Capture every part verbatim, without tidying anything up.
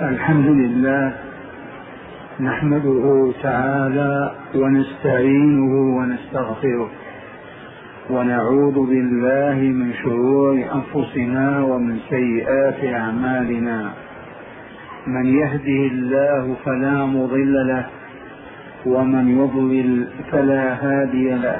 الحمد لله نحمده تعالى ونستعينه ونستغفره ونعوذ بالله من شرور أنفسنا ومن سيئات أعمالنا. من يهده الله فلا مضل له ومن يضلل فلا هادي له،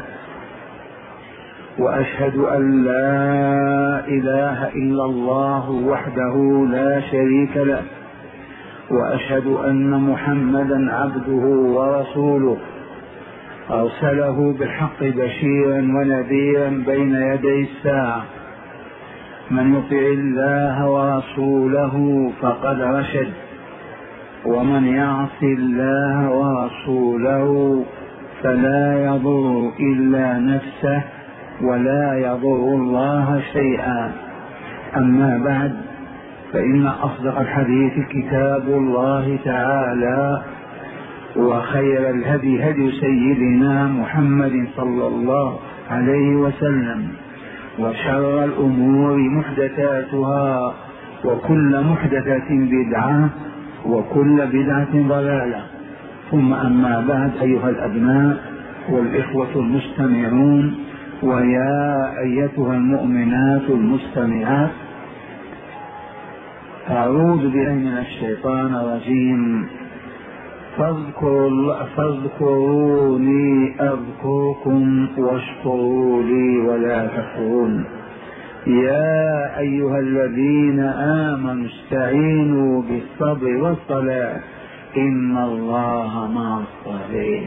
وأشهد أن لا إله إلا الله وحده لا شريك له، وأشهد أن محمدا عبده ورسوله أرسله بالحق بشيرا ونذيرا بين يدي الساعة. من يطع الله ورسوله فقد رشد، ومن يعص الله ورسوله فلا يضر إلا نفسه ولا يضر الله شيئا. أما بعد، فإن أصدق الحديث كتاب الله تعالى، وخير الهدي هدي سيدنا محمد صلى الله عليه وسلم، وشر الأمور محدثاتها، وكل محدثة بدعة، وكل بدعة ضلالة. ثم أما بعد، أيها الأبناء والإخوة المستمعون، ويا أيتها المؤمنات المستمعات، أعوذ بالله من الشيطان الرجيم. فاذكروني أذكركم واشكروا لي ولا تكفرون. يا أيها الذين آمنوا استعينوا بالصبر والصلاة إن الله مع الصابرين.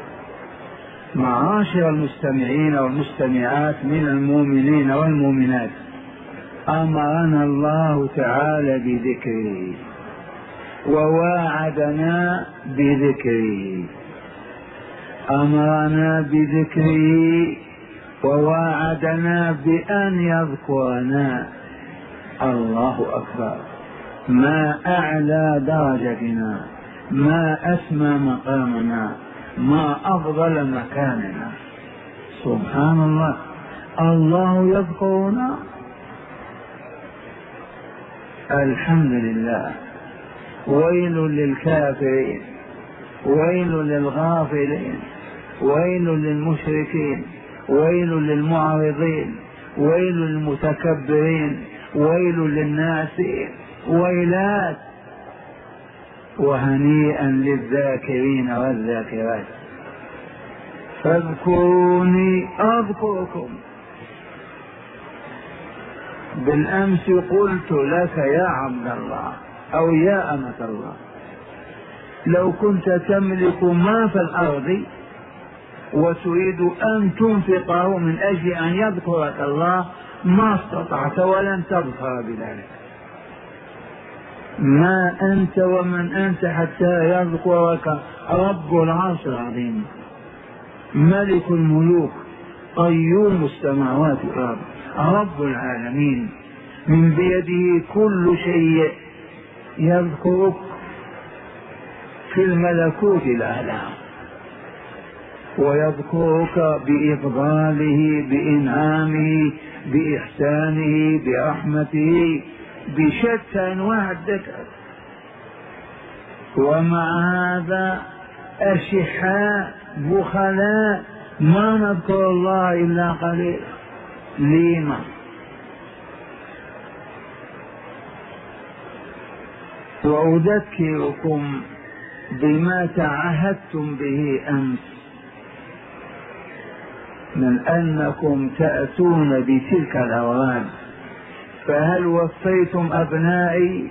معاشر المستمعين والمستمعات من المؤمنين والمؤمنات، أمرنا الله تعالى بذكره وواعدنا بذكره. أمرنا بذكره وواعدنا بأن يذكرنا. الله أكبر، ما أعلى درجتنا، ما أسمى مقامنا، ما أفضل مكاننا. سبحان الله، الله يذكرنا. الحمد لله. ويل للكافرين، ويل للغافلين، ويل للمشركين، ويل للمعرضين، ويل للمتكبرين، ويل للناسين، ويلات. وهنيئا للذاكرين والذاكرات. فاذكروني أذكركم. بالأمس قلت لك يا عبد الله أو يا أمة الله، لو كنت تملك ما في الأرض وتريد أن تنفقه من أجل أن يذكرك الله ما استطعت ولن تظفر بذلك. ما أنت ومن أنت حتى يذكرك رب العرش العظيم، ملك الملوك، قيوم السماوات والأرض، رب العالمين، من بيده كل شيء. يذكرك في الملكوت الأعلى، ويذكرك بإفضاله، بإنعامه، بإحسانه، برحمته، بشتى أنواع الذكر. ومع هذا أشحاء بخلاء، ما نذكر الله إلا قليلا. لما؟ وأذكركم بما تعهدتم به أمس من أنكم تأتون بتلك الأوراد، فهل وفيتم أبنائي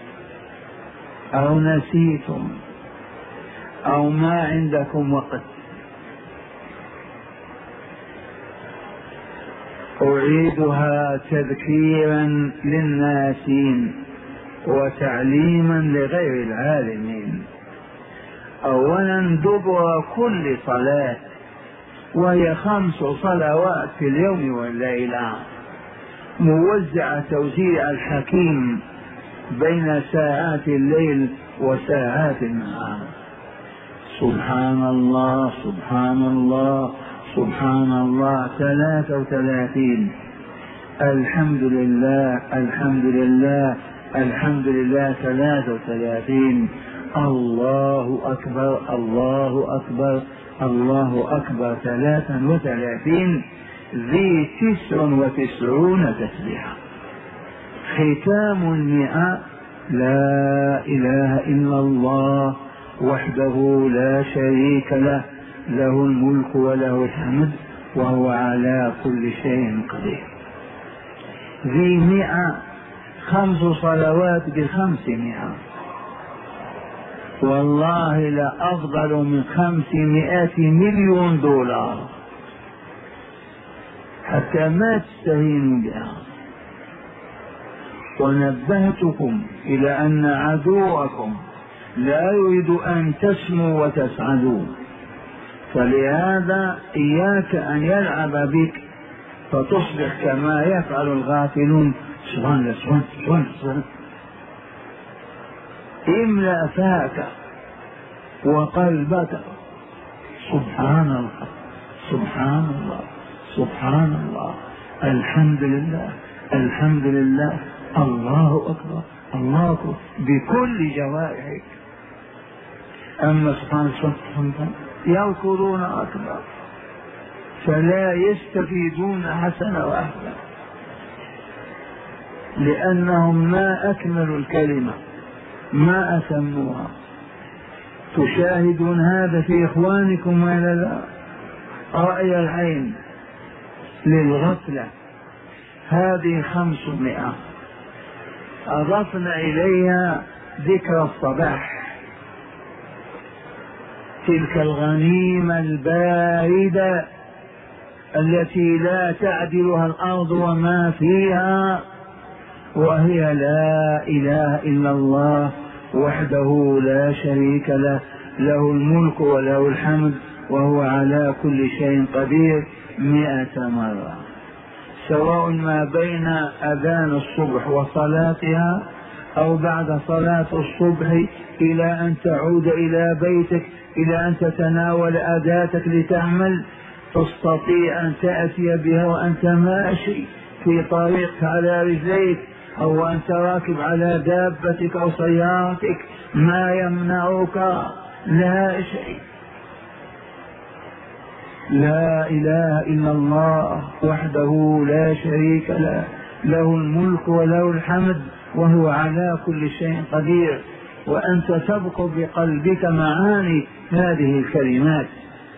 أو نسيتم أو ما عندكم وقت؟ أعيدها تذكيرا للناسين وتعليما لغير العالمين. أولا، دبر كل صلاة، وهي خمس صلوات في اليوم والليلة، موزعة توزيع الحكيم بين ساعات الليل وساعات النهار. سبحان الله، سبحان الله، سبحان الله، ثلاثة وثلاثين. الحمد لله، الحمد لله، الحمد لله ثلاث وثلاثين، الله أكبر الله أكبر الله أكبر ثلاثا وثلاثين، ذي تسع وتسعون تسبيحة. ختام المئة لا إله إلا الله وحده لا شريك له، له الملك وله الحمد وهو على كل شيء قدير. ذي مئة خمس صلوات بخمسمائة، والله لأفضل من خمسمائة مليون دولار، حتى ما تستهينوا بها. ونبهتكم إلى أن عدوكم لا يريد أن تسموا وتسعدوا، فلهذا إياك أن يلعب بك فتصبح كما يفعل الغافلون سبحان سبحان سبحان سبحان. املأ فاك وقلبك سبحان الله سبحان الله سبحان الله، الحمد لله الحمد لله، الله أكبر الله أكبر بكل جوارحك. أما سبحان الله يذكرون أكبر فلا يستفيدون حسنة واحدة، لأنهم ما أكملوا الكلمة ما أتموها. تشاهدون هذا في إخوانكم ولا لا؟ رأي العين للغفلة. هذه خمسمائة أضفنا إليها ذكر الصباح، تلك الغنيمة الباردة التي لا تعدلها الأرض وما فيها، وهي لا إله إلا الله وحده لا شريك له، له الملك وله الحمد وهو على كل شيء قدير، مئة مرة، سواء ما بين أذان الصبح وصلاتها أو بعد صلاة الصبح إلى أن تعود إلى بيتك، إلى أن تتناول أداتك لتعمل، تستطيع أن تأتي بها وأنت ماشي في طريقك على رجليك، أو أنت راكب على دابتك أو سيارتك، ما يمنعك، لا شيء. لا إله إلا الله وحده لا شريك له، له الملك وله الحمد وهو على كل شيء قدير. وأنت تذكر بقلبك معاني هذه الكلمات.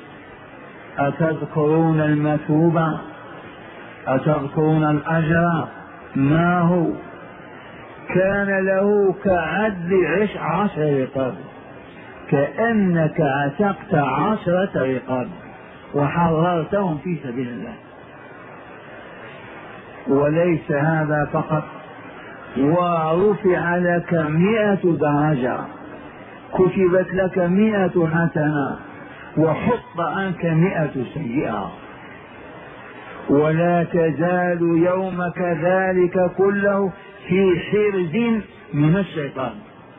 أتذكرون المثوبة؟ أتذكرون الأجر؟ ما هو؟ كان له كعدل عش عشر رقاب، كأنك عتقت عشرة رقاب وحررتهم في سبيل الله. وليس هذا فقط، ورفع لك مئة درجة، كتبت لك مئة حسنة وحط عنك مئة سيئة، ولا تزال يومك ذلك كله في حرز من الشيطان،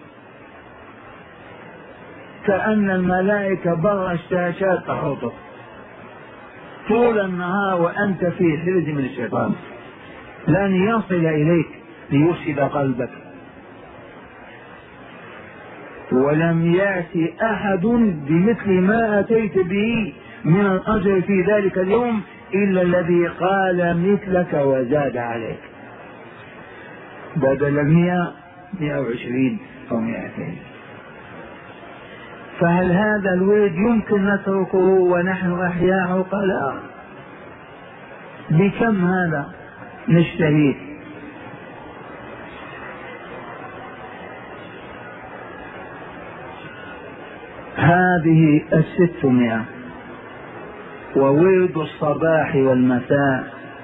كأن الملائكة بر الشاشات تحوطك طول النهار وأنت في حرز من الشيطان، لن يصل إليك ليفسد قلبك. ولم يأتي أحد بمثل ما أتيت به من الأجر في ذلك اليوم إلا الذي قال مثلك وزاد عليك، بدل المئة مئة وعشرين أو مئتين. فهل هذا الورد يمكن نتركه ونحن أحياء عقلاء؟ بكم هذا نشتهي؟ هذه الستمائة. وورد الصباح والمساء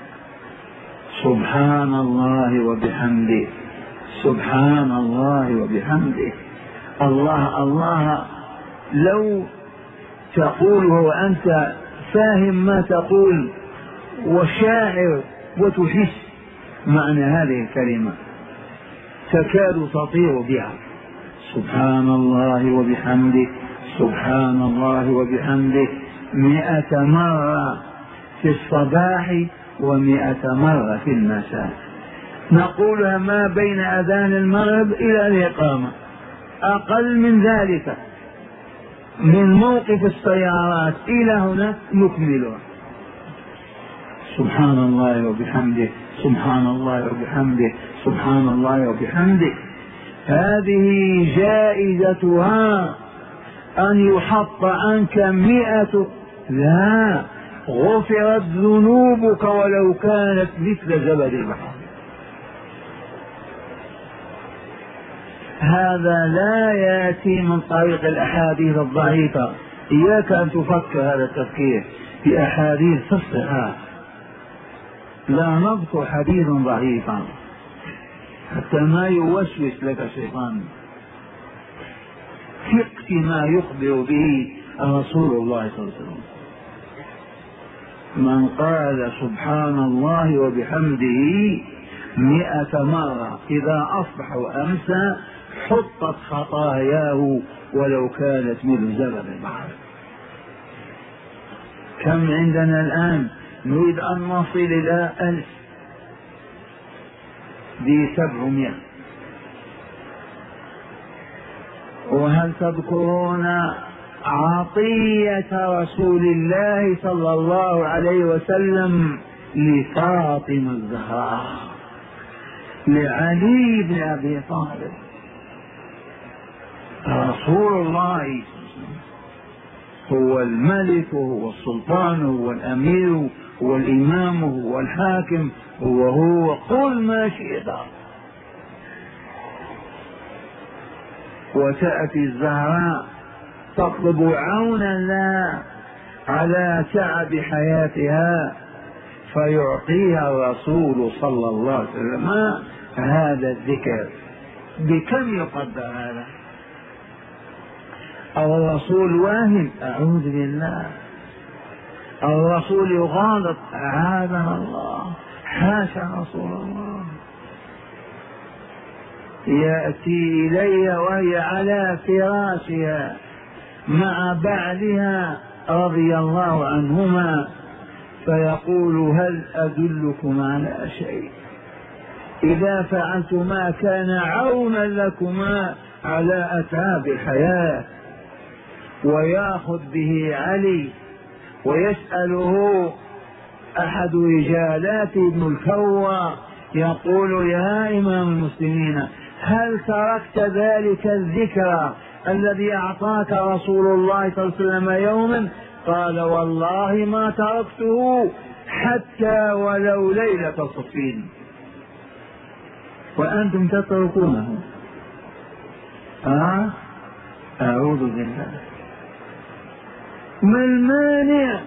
سبحان الله وبحمده سبحان الله وبحمده. الله الله لو تقول وأنت فاهم ما تقول وشاعر وتحس معنى هذه الكلمة تكاد تطير بها. سبحان الله وبحمده سبحان الله وبحمده مئة مرة في الصباح ومئة مرة في المساء. نقولها ما بين أذان المغرب إلى الإقامة، أقل من ذلك من موقف السيارات إلى هنا نكملها. سبحان الله وبحمده، سبحان الله وبحمده، سبحان الله وبحمده. هذه جائزتها أن يحط عنك مئة، لا، غفرت ذنوبك ولو كانت مثل زبد البحر. هذا لا يأتي من طريق الأحاديث الضعيفة. إياك أن تفكر هذا التفكير في أحاديث في الصحاح، لا نذكر حديثا ضعيفا حتى ما يوسوس لك الشيطان. ثق ما يخبر به رسول الله صلى الله عليه وسلم. من قال سبحان الله وبحمده مئة مرة إذا أصبح وأمسى حطت خطاياه ولو كانت مثل زبد البحر. كم عندنا الآن؟ نريد أن نصل إلى ألف، بسبعمائة. وهل تذكرون عطية رسول الله صلى الله عليه وسلم لفاطمة الزهراء لعلي بن أبي طالب؟ رسول الله هو الملك، هو السلطان، هو الأمير، هو الإمام، هو الحاكم، هو هو قل ما شئت. وتأتي الزهراء تطلب عونا لا على تعب حياتها فيعطيها الرسول صلى الله عليه وسلم هذا الذكر. بكم يقدر هذا؟ الرسول واهم، أعوذ بالله. الرسول يغالط، أعاذنا الله، حاشا رسول الله. يأتي إلي وهي على فراشها مع بعلها رضي الله عنهما فيقول هل أدلكم على شيء إذا فعلتما كان عونا لكما على أتعاب الحياة؟ ويأخذ به علي ويسأله أحد رجالاته ابن الكوى يقول يا إمام المسلمين هل تركت ذلك الذكر الذي أعطاك رسول الله صلى الله عليه وسلم يوما؟ قال والله ما تركته حتى ولو ليلة صفين. وأنتم تتركونه. آه؟ أعوذ بالله. ما المانع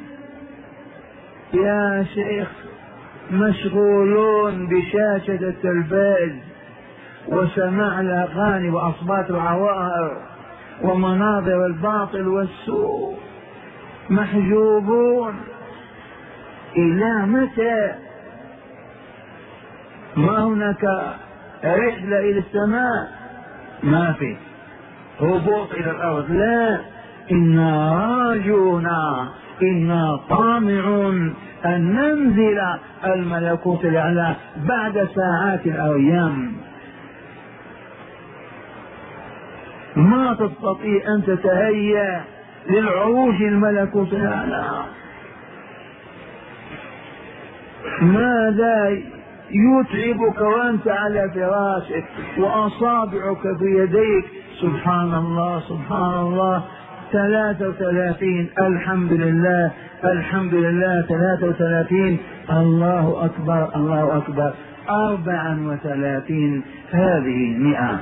يا شيخ؟ مشغولون بشاشة التلفاز وسماع الأغاني وأصوات العواهر ومناظر الباطل والسوء، محجوبون. إلى متى؟ ما هناك رحلة إلى السماء، ما في هبوط إلى الأرض، لا، إنا راجون، إنا طامعون أن ننزل الملكوت الأعلى بعد ساعات أو أيام. ما تستطيع أن تتهيأ للعروج الملكوت الأعلى. ماذا يتعبك وأنت على فراشك وأصابعك في يديك؟ سبحان الله سبحان الله ثلاثة وثلاثين، الحمد لله الحمد لله ثلاثة وثلاثين، الله أكبر الله أكبر أربعا وثلاثين، هذه مئة.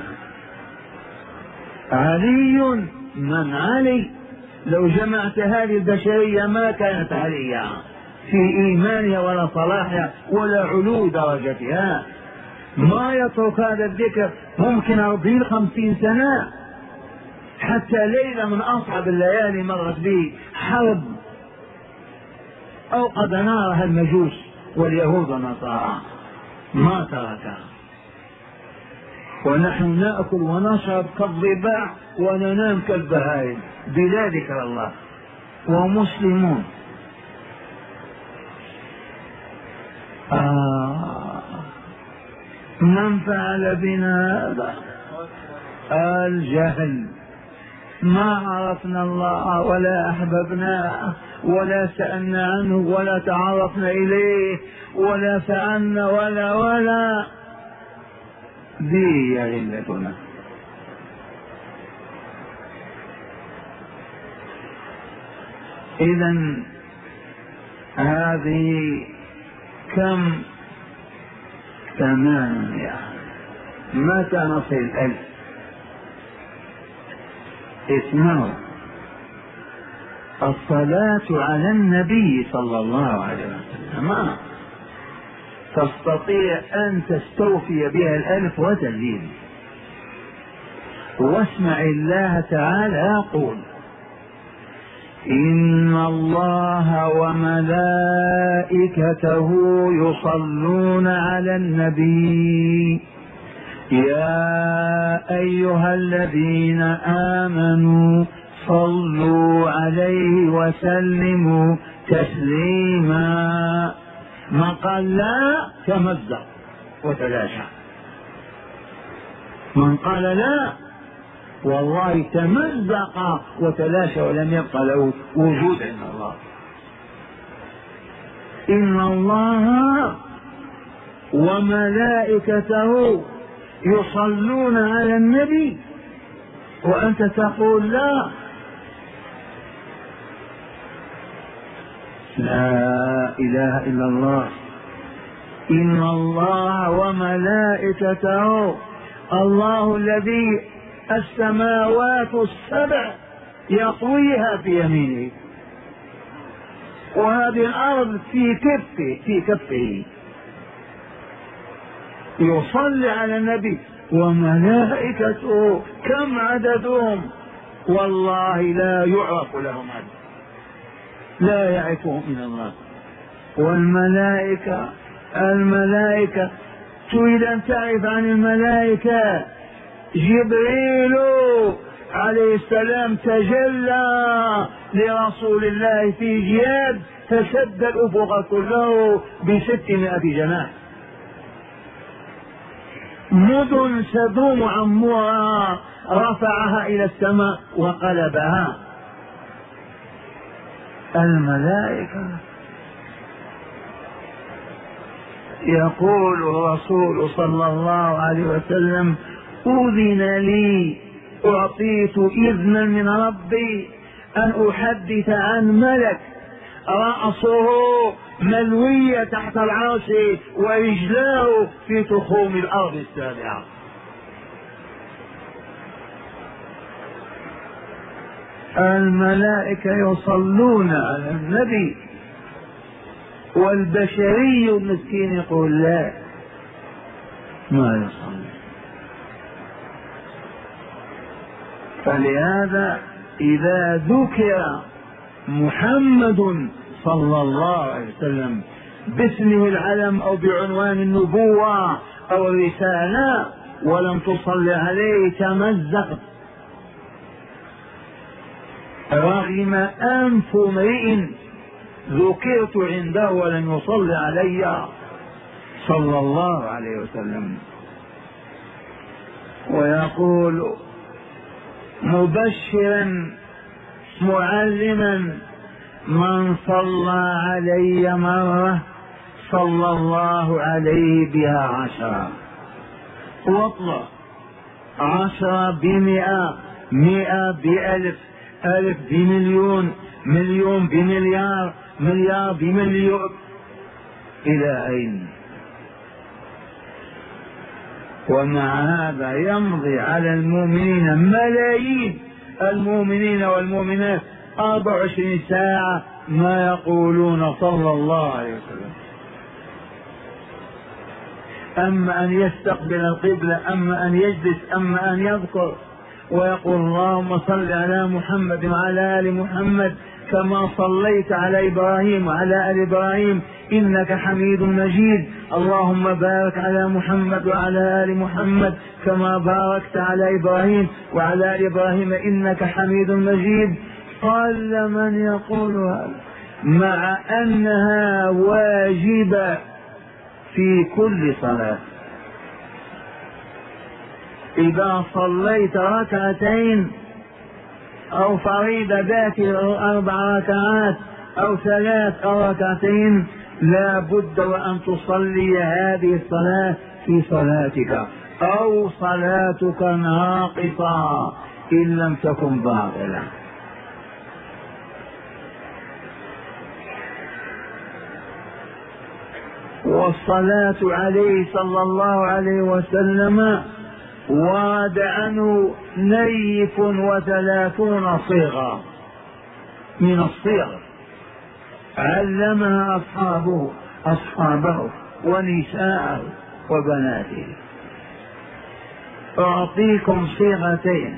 علي من علي؟ لو جمعت هذه البشرية ما كانت عليا في إيمانها ولا صلاحها ولا علو درجتها. ما يترك هذا الذكر. ممكن أرضي خمسين سنة حتى ليلة من أصعب الليالي مرت به حرب أوقد نارها المجوس واليهود والنصارى ما تركها، ونحن نأكل ونشرب كالضباع وننام كالبهائم بلا ذكر الله ومسلمون. آه من فعل بنا هذا؟ الجهل. ما عرفنا الله ولا أحببناه ولا سألنا عنه ولا تعرفنا إليه ولا فعلنا ولا ولا ذي علتنا. إذن هذه كم؟ ثمانية. متى نصل الألف؟ اسمعوا، الصلاة على النبي صلى الله عليه وسلم ما تستطيع أن تستوفي بها الألف وتزيد. واسمع الله تعالى يقول: إن الله وملائكته يصلون على النبي يا أيها الذين آمنوا صلوا عليه وسلموا تسليما. من قال لا تمزق وتلاشى، من قال لا والله تمزق وتلاشى ولم يبقى له وجود عند الله. إن الله وملائكته يصلون على النبي وأنت تقول لا. لا إله إلا الله. إن الله وملائكته، الله الذي السماوات السبع يطويها في يمينه وهذه الأرض في كفه في كفه يصلي على النبي وملائكته. كم عددهم؟ والله لا يعرف لهم عدد، لا يعرفهم من الله. والملائكة، الملائكة تريد أن تعرف عن الملائكة، جبريل عليه السلام تجلى لرسول الله في جياد فسد الأفق كله بستمائة جناح. مدن سدوم عمورها رفعها إلى السماء وقلبها. الملائكة. يقول الرسول صلى الله عليه وسلم: أذن لي، أعطيت إذنا من ربي أن أحدث عن ملك رأسه ملوية تحت العرش ورجلاه في تخوم الأرض السابعة. الملائكة يصلون على النبي والبشري المسكين يقول لا ما يصلي. فلهذا إذا ذكر محمد صلى الله عليه وسلم باسمه العلم أو بعنوان النبوة أو الرسالة ولم تصل عليه تمزق. رغم أنف امرئ ذكرت عنده ولم يصل علي صلى الله عليه وسلم. ويقول مبشرا معلما: من صلى علي مرة صلى الله عليه بها عشرة. واطلع عشرة بمئة، مئة بألف، ألف بمليون، مليون بمليار، مليار بمليون، إلى أين؟ ومع هذا يمضي على المؤمنين ملايين المؤمنين والمؤمنات أربع وعشرين ساعة ما يقولون صلى الله عليه وسلم. أما أن يستقبل القبلة، أما أن يجلس، أما أن يذكر ويقول اللهم صل على محمد وعلى آل محمد كما صليت على إبراهيم وعلى آل إبراهيم إنك حميد مجيد، اللهم بارك على محمد وعلى آل محمد كما باركت على إبراهيم وعلى آل إبراهيم إنك حميد مجيد. قل من يقول هذا مع أنها واجبة في كل صلاة. إذا صليت ركعتين أو فريضة ذات أربع ركعات أو ثلاث أو ركعتين لا بد وأن تصلي هذه الصلاة في صلاتك أو صلاتك ناقصة إن لم تكن باطلة. والصلاة عليه صلى الله عليه وسلم ورد عنه نيف وثلاثون صيغة من الصيغ علمها أصحابه أصحابه ونساءه وبناته. أعطيكم صيغتين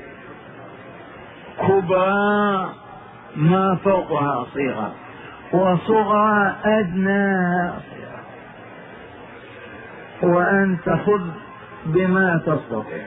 كبرى ما فوقها صيغة وصغرى أدناها صيغة، وأنت خذ بما تستطيع.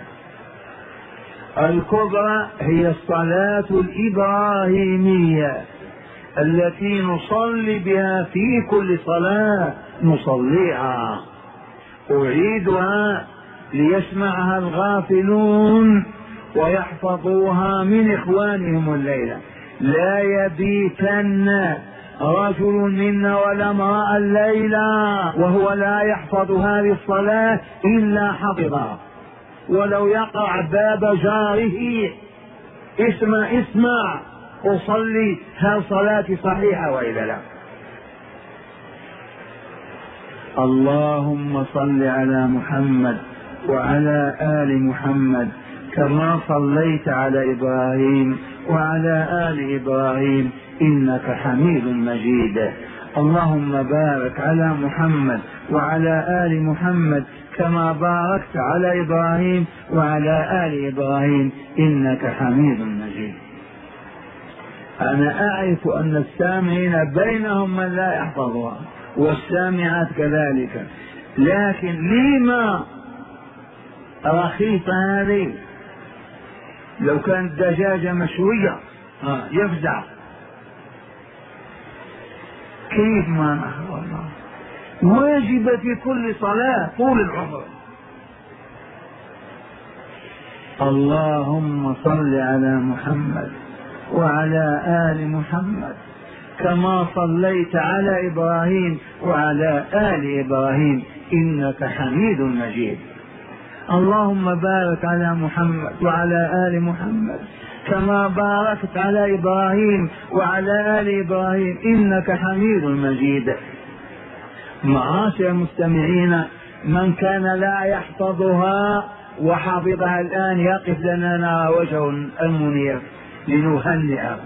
الكبرى هي الصلاة الإبراهيمية التي نصلي بها في كل صلاة نصليها. أعيدها ليسمعها الغافلون ويحفظوها من إخوانهم الليلة. لا يبيتن رجل منا ولا امرأة الليلة وهو لا يحفظ هذه الصلاة إلا حفظها، ولو يقع باب جاره اسمع اسمع أصلي، هل صلاتي صحيحة وإلا لا؟ اللهم صل على محمد وعلى آل محمد كما صليت على إبراهيم وعلى آل إبراهيم إنك حميد مجيد. اللهم بارك على محمد وعلى آل محمد كما باركت على إبراهيم وعلى آل إبراهيم إنك حميد مجيد. أنا أعرف أن السامعين بينهم من لا يحفظها والسامعات كذلك، لكن لما رخيصة هذه؟ لو كانت دجاجة مشوية يفزع. كيف ما نحفظها؟ واجبة في كل صلاة طول العمر. اللهم صل على محمد وعلى آل محمد كما صليت على إبراهيم وعلى آل إبراهيم إنك حميد مجيد. اللهم بارك على محمد وعلى آل محمد كما باركت على إبراهيم وعلى آل إبراهيم إنك حميد مجيد. معاشر المستمعين، من كان لا يحفظها وحافظها الآن يقف لنا نرى وجه المنير لنهنئه.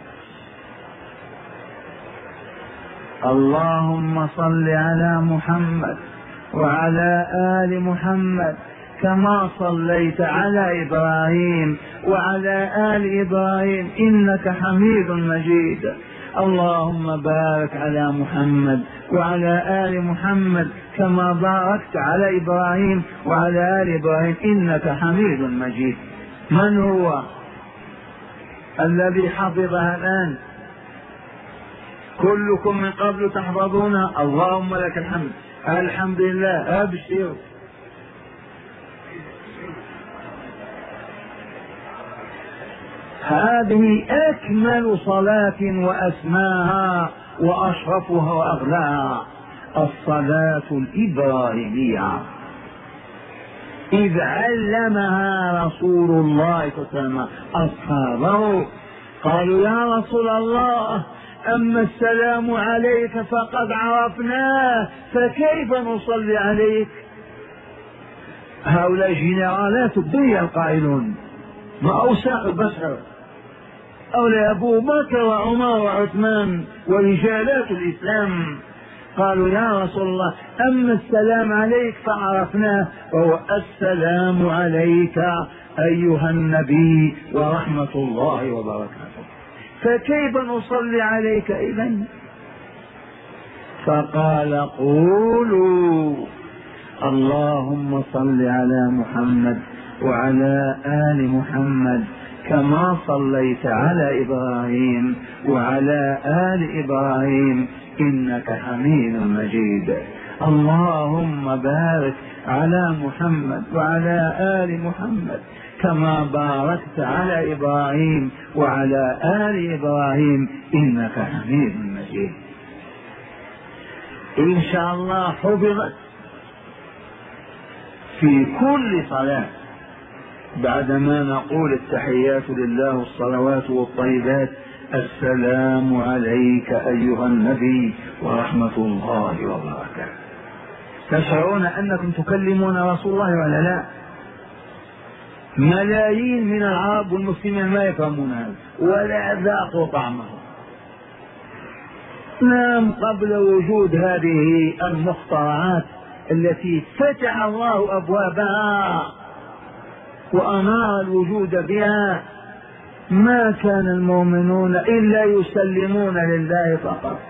اللهم صل على محمد وعلى آل محمد كما صليت على إبراهيم وعلى آل إبراهيم إنك حميد مجيد. اللهم بارك على محمد وعلى آل محمد كما باركت على إبراهيم وعلى آل إبراهيم إنك حميد مجيد. من هو الذي حفظها الآن؟ كلكم من قبل تحفظونها. اللهم لك الحمد. الحمد لله. أبشر. هذه أكمل صلاة وأسماها وأشرفها وأغلاها، الصلاة الإبراهيمية، إذ علمها رسول الله صلى الله عليه وسلم أصحابه. قالوا يا رسول الله أما السلام عليك فقد عرفناه فكيف نصلي عليك؟ هؤلاء جنرالات الدنيا القائلون، ما أوساخ البشر، أولى أبو بكر وعمر وعثمان ورجالات الإسلام. قالوا يا رسول الله أما السلام عليك فعرفناه وهو السلام عليك أيها النبي ورحمة الله وبركاته، فكيف نصلي عليك إذن؟ فقال قولوا اللهم صل على محمد وعلى آل محمد كما صليت على إبراهيم وعلى آل إبراهيم إنك حميد مجيد. اللهم بارك على محمد وعلى آل محمد كما باركت على إبراهيم وعلى آل إبراهيم إنك حميد مجيد. إن شاء الله حفظت في كل صلاة بعدما نقول التحيات لله والصلوات والطيبات السلام عليك أيها النبي ورحمة الله وبركاته. تشعرون أنكم تكلمون رسول الله ولا لا؟ ملايين من العرب والمسلمين ما يفهمون هذا ولا ذاقوا طعمه. نعم، قبل وجود هذه المخترعات التي فتح الله أبوابها وأنار الوجود بها ما كان المؤمنون إلا يسلمون لله فقط.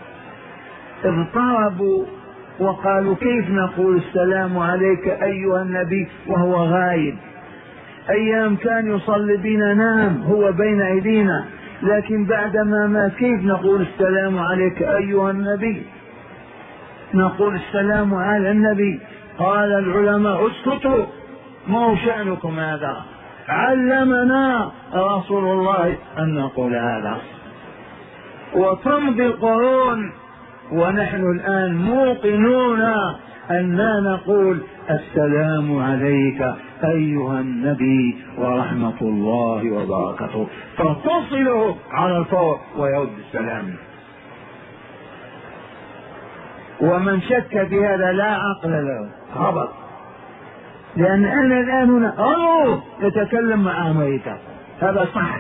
اضطربوا وقالوا كيف نقول السلام عليك أيها النبي وهو غايب؟ أيام كان يصلي بنا، نام هو بين أيدينا، لكن بعدما مات كيف نقول السلام عليك أيها النبي؟ نقول السلام على النبي. قال العلماء اسكتوا، ما هو شأنكم هذا؟ علمنا رسول الله أن نقول هذا. وتمضي القرون ونحن الآن موقنون أننا نقول السلام عليك أيها النبي ورحمة الله وبركاته، فتصله على الفور ويرد السلام. ومن شك بهذا لا عقل له، هبط. لأن أنا الآن هنا أوه يتكلم مع أمريكا، هذا صح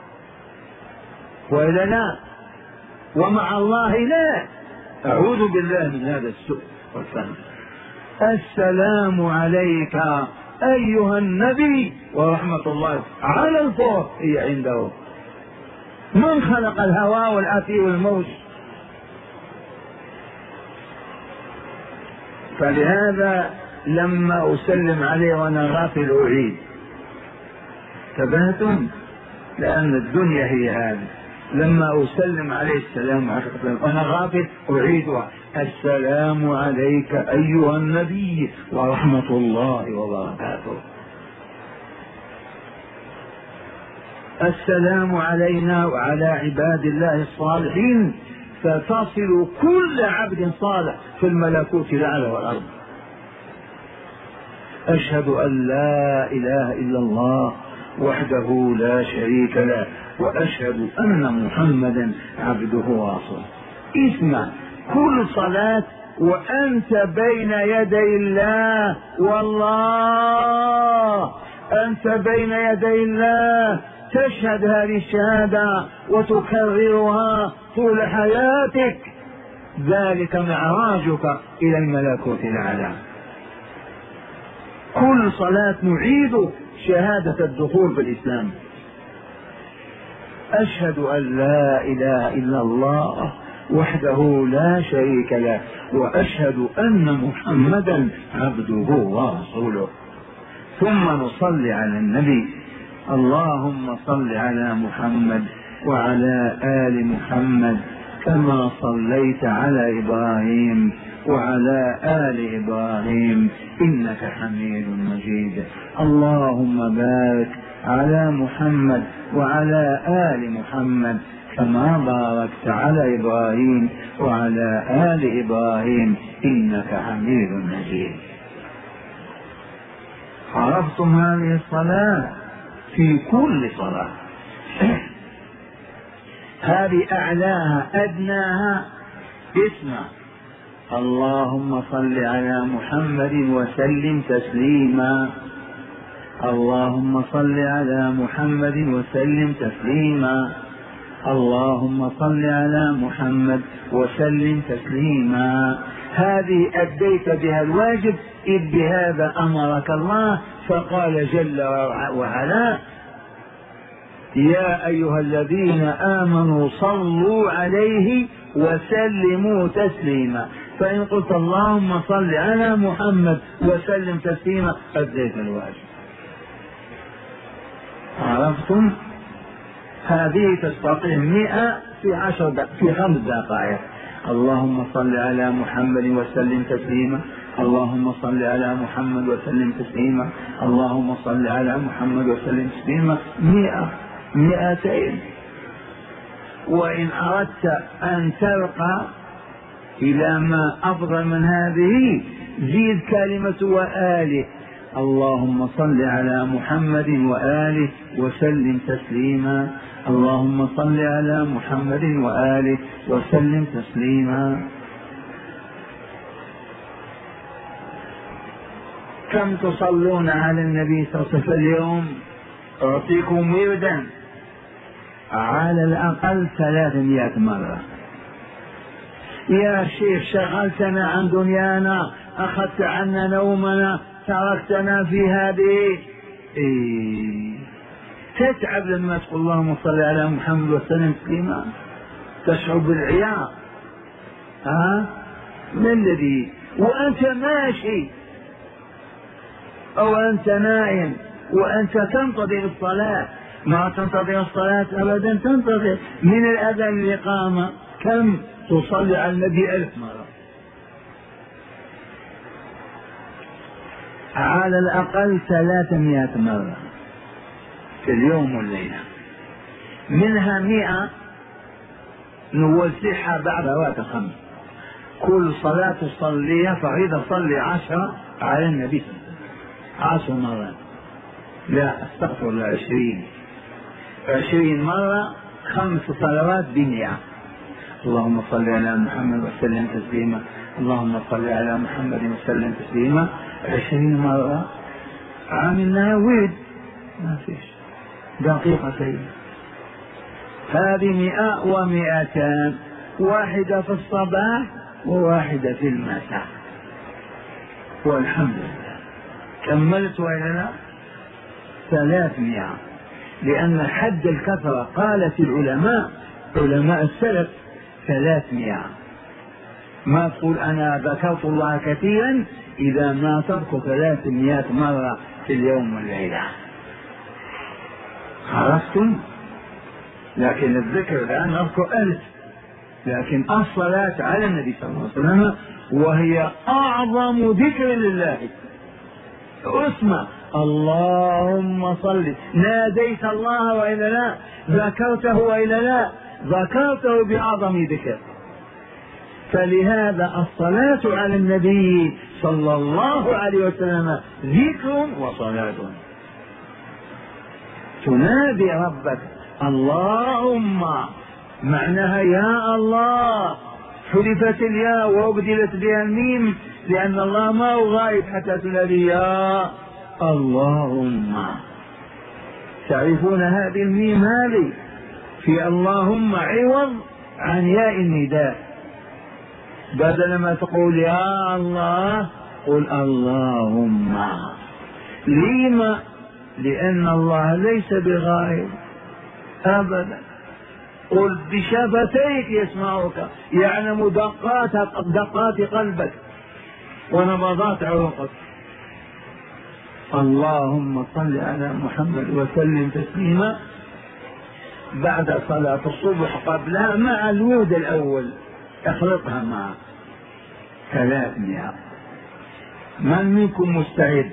وإلا لا؟ ومع الله لا. أعوذ بالله من هذا السوء والفهم. السلام عليك أيها النبي ورحمة الله على الفور هي عنده. من خلق الهواء والعافية والموت؟ فلهذا لما أسلم عليه وأنا غافل أعيد. تبهتم؟ لأن الدنيا هي هذه. لما أسلم عليه السلام عليكم وأنا غافل أعيدها. السلام عليك أيها النبي ورحمة الله وبركاته. السلام علينا وعلى عباد الله الصالحين، فتصل كل عبد صالح في الملكوت الأعلى والأرض. أشهد أن لا إله إلا الله وحده لا شريك له وأشهد أن محمدا عبده ورسوله. اسمع، كل صلاة وأنت بين يدي الله، والله أنت بين يدي الله تشهد هذه الشهادة وتكررها طول حياتك، ذلك معراجك إلى الملكوت الأعلى. كل صلاة نعيد شهادة الدخول بالإسلام. أشهد أن لا إله إلا الله وحده لا شريك له وأشهد أن محمدا عبده ورسوله. ثم نصلي على النبي. اللهم صل على محمد وعلى آل محمد كما صليت على إبراهيم وعلى آل إبراهيم إنك حميد مجيد. اللهم بارك على محمد وعلى آل محمد كما باركت على إبراهيم وعلى آل إبراهيم إنك حميد مجيد. عرفتم هذه الصلاة في كل صلاة. هذه أعلاها أدناها. اسمع، اللهم صل على محمد وسلم تسليما. اللهم صل على محمد وسلم تسليما. اللهم صل على محمد وسلم تسليما. هذه أديت بها الواجب، إذ بهذا أمرك الله، فقال جل وعلا: يا أيها الذين آمنوا صلوا عليه وسلموا تسليما. فإن قلت اللهم صل على محمد وسلم تسليما أديت الواجب. عرفتم؟ هذه تستطيع مئة في عشر دق... في خمس دقائق. اللهم صل على محمد وسلم تسليما، اللهم صل على محمد وسلم تسليما، اللهم صل على محمد وسلم تسليما، مئة مئتين. وإن أردت أن ترقى إلى ما أفضل من هذه زيد كلمة وآله، اللهم صل على محمد وآله وسلم تسليما، اللهم صل على محمد وآله وسلم تسليما. كم تصلون على النبي صلى الله عليه وسلم اليوم؟ أعطيكم وردا على الأقل ثلاثمائة مرة. يا شيخ شغلتنا عن دنيانا، أخذت عنا نومنا، تركتنا في هذه. إيه. تتعب لما تقول اللهم صل على محمد وسلم تسليما، تشعر بالعياط. ها ما الذي وأنت ماشي أو أنت نائم وأنت تنتظر الصلاة؟ ما تنتظر الصلاة أبدا، تنتظر من الأذان الإقامة كم تصلي على النبي ألف مرة على الأقل ثلاثمائة مرة في اليوم والليلة، منها مئة نوزعها بعد صلاة خمس. كل صلاة تصليها فريضة صلي عشرة على النبي صلى الله عليه وسلم، عشر مرات، لا استغفر الله، عشرين عشرين مرة، خمس صلوات بمئة. اللهم صل على محمد وسلم تسليما، اللهم صل على محمد وسلم تسليما، عشرين مرة. عملنا ورد ما فيش دقيقتين. هذه مئة ومئتان، واحدة في الصباح وواحدة في المساء، والحمد لله. كملت وإلا لا؟ ثلاثمائة، لأن حد الكثرة قالت العلماء علماء السلف ثلاثمائة. ما تقول أنا ذكرت الله كثيرا إذا ما تذكر ثلاثمائة مرة في اليوم والليلة. عرفتم؟ لكن الذكر الآن نذكر ألف، لكن الصلاة على النبي صلى الله عليه وسلم وهي أعظم ذكر لله. اسمع، اللهم صل، ناديت الله وإلا لا؟ ذكرته وإلا لا؟ ذكرته بأعظم ذكر. فلهذا الصلاة على النبي صلى الله عليه وسلم ذكر وصلاة. تنادي ربك اللهم، معناها يا الله، حذفت الياء وابدلت بها الميم، لأن الله ما هو غائب حتى تنادي يا اللهم. تعرفون هذه الميم هذه في اللهم عوض عن ياء النداء، بدل ما تقول يا الله قل اللهم. لما؟ لأن الله ليس بغائب أبدا. قل بشفتيك يسمعك، يعلم دقات دقات قلبك ونبضات عروقك. اللهم صل على محمد وسلم تسليما بعد صلاة الصبح قبلها مع الورد الأول، اخلطها مع ثلاثمائة. من منكم مستعد؟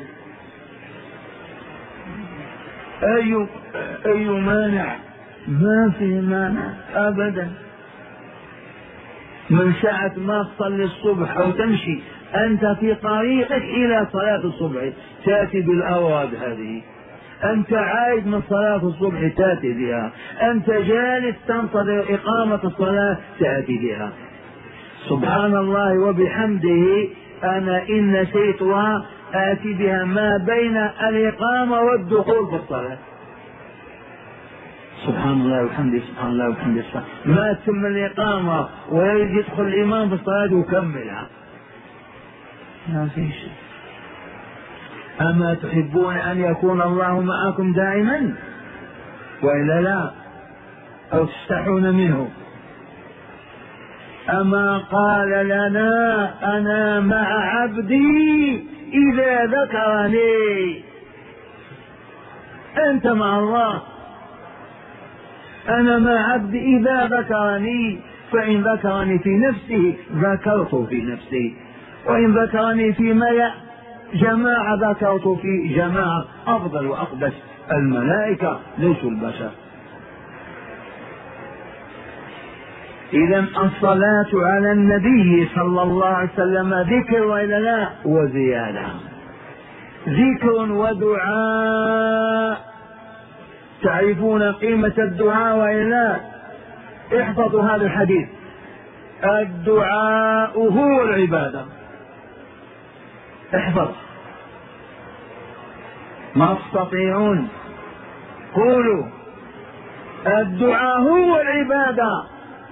أي أي مانع؟ ما في مانع أبدا. من ساعة ما تصلي الصبح أو تمشي أنت في طريقك إلى صلاة الصبح تأتي بالأوراد هذه، أنت عايد من صلاة الصبح تأتي بها، أنت جالس تنتظر إقامة الصلاة تأتي بها. سبحان الله وبحمده، أنا إن نسيتها آتي بها ما بين الإقامة والدخول في الصلاة. سبحان الله وبحمده، سبحان الله وبحمده، ما تتم الإقامة ويدخل الإمام في الصلاة ويكملها، ما في شيء. أما تحبون أن يكون الله معكم دائما وإلا لا؟ أو تستحون منه؟ أما قال لنا أنا مع عبدي إذا ذكرني. أنت مع الله، أنا مع عبدي إذا ذكرني، فإن ذكرني في نفسه ذكرته في نفسي، وإن ذكرني في ملأ جماعة ذكرته في جماعة. أفضل وأقدس الملائكة ليسوا البشر. إذا الصلاة على النبي صلى الله عليه وسلم ذكر وإلا لا؟ وزيادة، ذكر ودعاء. تعرفون قيمة الدعاء وإلا لا؟ احفظوا هذا الحديث: الدعاء هو العبادة. احفظ، ما تستطيعون قولوا الدعاء هو العبادة.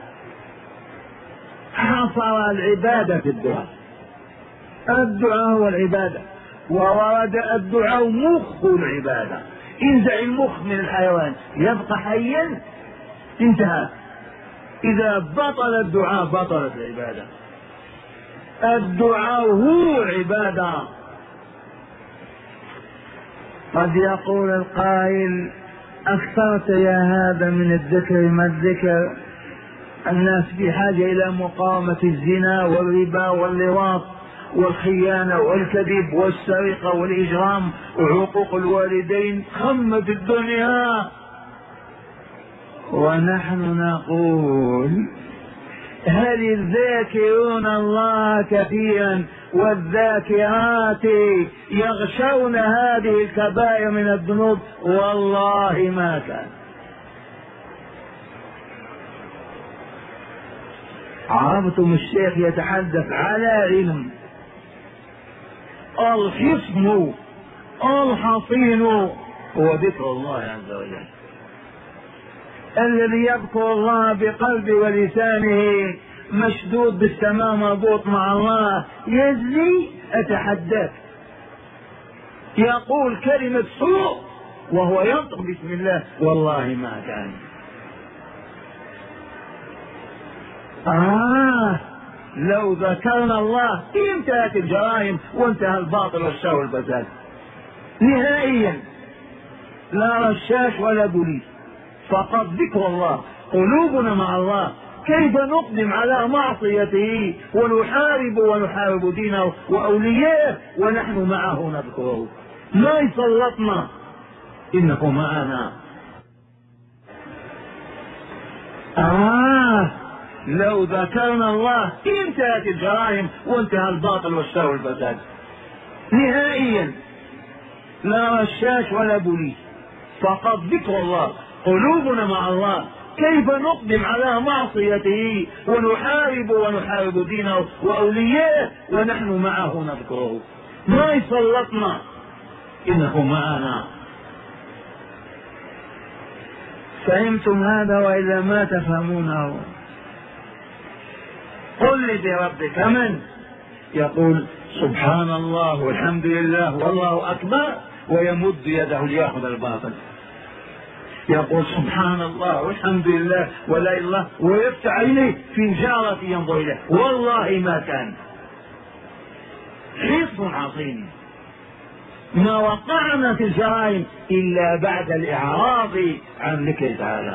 حصر العبادة في الدعاء، الدعاء هو العبادة. وورد الدعاء مخ العبادة. انزع المخ من الحيوان يبقى حيا، انتهى. إذا بطل الدعاء بطلت العبادة. الدعاء هو العبادة. قد يقول القائل: أكثرت يا هذا من الذكر، ما الذكر؟ الناس بحاجة إلى مقاومة الزنا والربا واللواط والخيانة والكذب والسرقة والإجرام وعقوق الوالدين، خمت الدنيا. ونحن نقول: هل الذاكرون الله كثيرا والذاكرات يغشون هذه الكبائر من الذنوب؟ والله ما كان. عرفتم الشيخ يتحدث على علم. الحصن الحصين هو ذكر الله عز وجل. الذي يذكر الله بقلبه ولسانه مشدود بالسماء مربوط مع الله يزني، أتحدث، يقول كلمة سوء وهو ينطق بسم الله، والله ما كان. آه لو ذكرنا الله انتهت الجرائم وانتهى الباطل والشر والفساد نهائيا. لا رشاش ولا بوليس، فقط ذكر الله، قلوبنا مع الله. كيف نقدم على معصيته ونحارب ونحارب دينه وأولياءه ونحن معه نذكره؟ ما يسلطنا، إنه معنا. آه لو ذكرنا الله انتهت الجرائم وانتهى الباطل والشر والفساد نهائيا. لا رشاش ولا بوليس، فقط ذكر الله، قلوبنا مع الله. كيف نقدم على معصيته ونحارب ونحارب دينه وأولياءه ونحن معه نذكره؟ ما يسلطنا، إنه معنا. فهمتم هذا وإلا ما تفهمونه؟ قل لي بربك من يقول سبحان الله والحمد لله والله أكبر ويمد يده ليأخذ الباطل، يقول سبحان الله والحمد لله ولا إله إلا الله ويفتح عينيه في جارة ينظر إليه، والله ما كان. حصن عظيم. ما وقعنا في الجرائم إلا بعد الإعراض عن ذكر تعالى.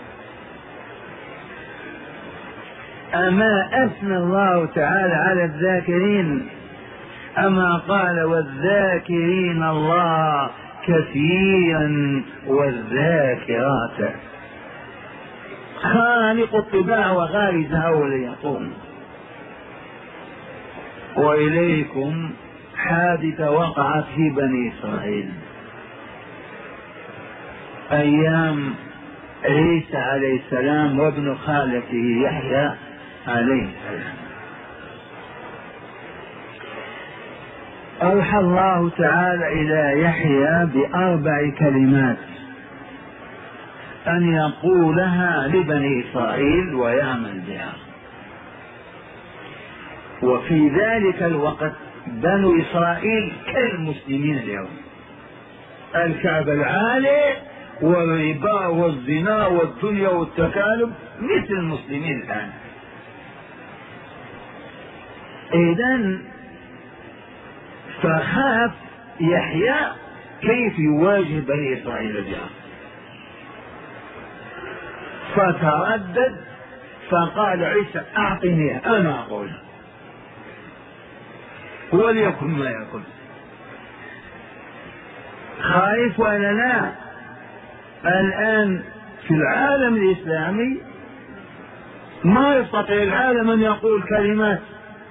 أما أثنى الله تعالى على الذاكرين، أما قال والذاكرين الله كثيرا والذاكرات. خالق الطباع وغارزها وليقوم. وإليكم حادثة وقعت في بني إسرائيل أيام عيسى عليه السلام وابن خالته يحيى عليه السلام. أوحى الله تعالى إلى يحيى بأربع كلمات أن يقولها لبني إسرائيل ويعمل بها. وفي ذلك الوقت بنو إسرائيل كالمسلمين اليوم، الكعبة العالية والربا والزنا والدنيا والتكالب مثل المسلمين الآن. إذن فخاف يحيى كيف يواجه بني إسرائيل اليوم، فتردد فقال عيسى أعطني أنا أقول وليكن ما يكن. خايف ولا لا؟ الآن في العالم الإسلامي ما يستطيع العالم أن يقول كلمات،